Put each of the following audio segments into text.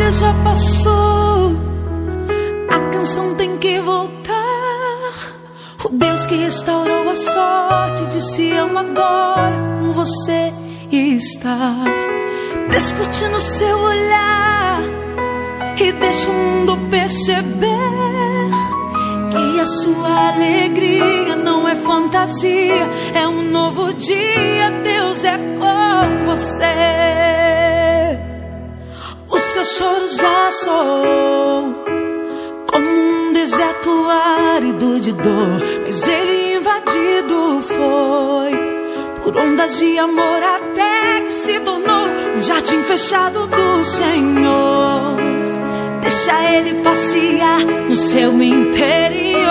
já passou, a canção tem que voltar. O Deus que restaurou a sorte de Sião agora com você está. Descute no seu olhar e deixa o mundo perceber que a sua alegria não é fantasia, é um novo dia. Deus é com você. O seu choro já soou como um deserto árido de dor, mas ele invadido foi por ondas de amor até que se tornou um jardim fechado do Senhor. Deixa ele passear no seu interior.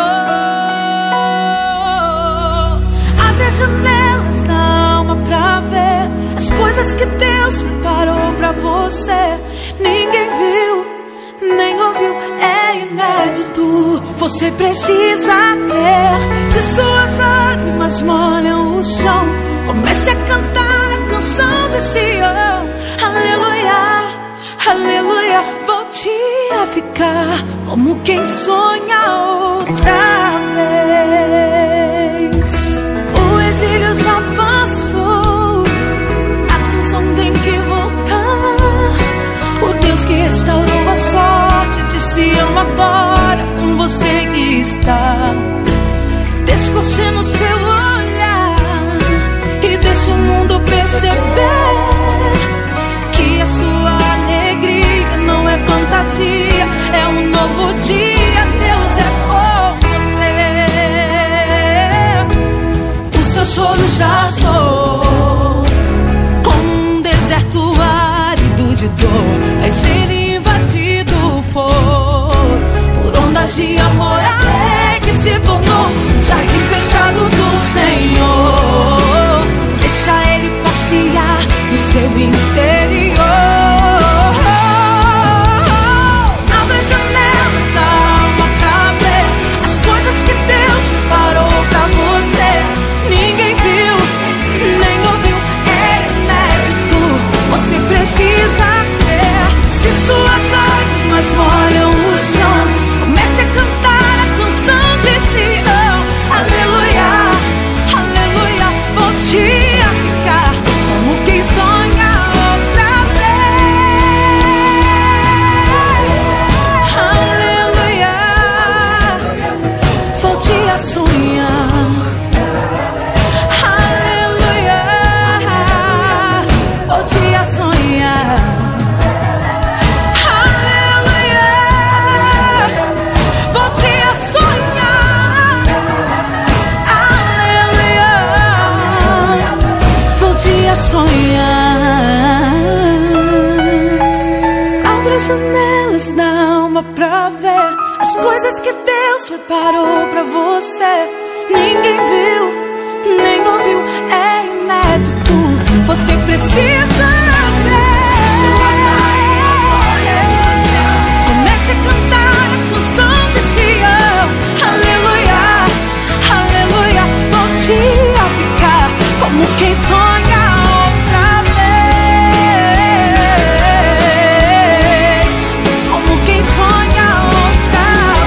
Abre as janelas da alma pra ver as coisas que Deus preparou pra você. Ninguém viu, nem ouviu, é inédito. Você precisa crer. Se suas lágrimas molham o chão, comece a cantar a canção de Sião. Aleluia, aleluia. Volte a ficar como quem sonha outra vez. O exílio já passou, a canção tem que voltar. O Deus que restaurou a sorte de Sião agora com você que está. Descoche no seu olhar e deixa o mundo perceber que a sua alegria não é fantasia, é um novo dia. Deus é por você. O seu choro já soou como um deserto árido de dor, mas ele invadido foi por ondas de amor até que se tornou um jardim fechado do Senhor. Deixa ele passear no seu interior. Abre as janelas da alma pra ver as coisas que Deus preparou pra você. Ninguém viu, nem ouviu, é inédito. Você precisa crer. Se suas lágrimas molham o chão, comece a cantar a canção de Sião. Aleluia, aleluia. Volte a ficar como quem sonha outra vez. Aleluia, volte a sonhar. Aleluia, volte a sonhar. Aleluia, volte a sonhar. Aleluia, volte a sonhar. Abre as janelas da alma pra ver as coisas que Deus preparou pra você. Ninguém viu, nem ouviu, é inédito. Você precisa ver. Comece a cantar a canção de Sião. Aleluia, aleluia. Volte a ficar como quem sonha outra vez. Como quem sonha outra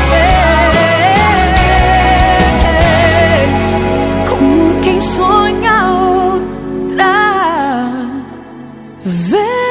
vez. Como quem sonha outra vez.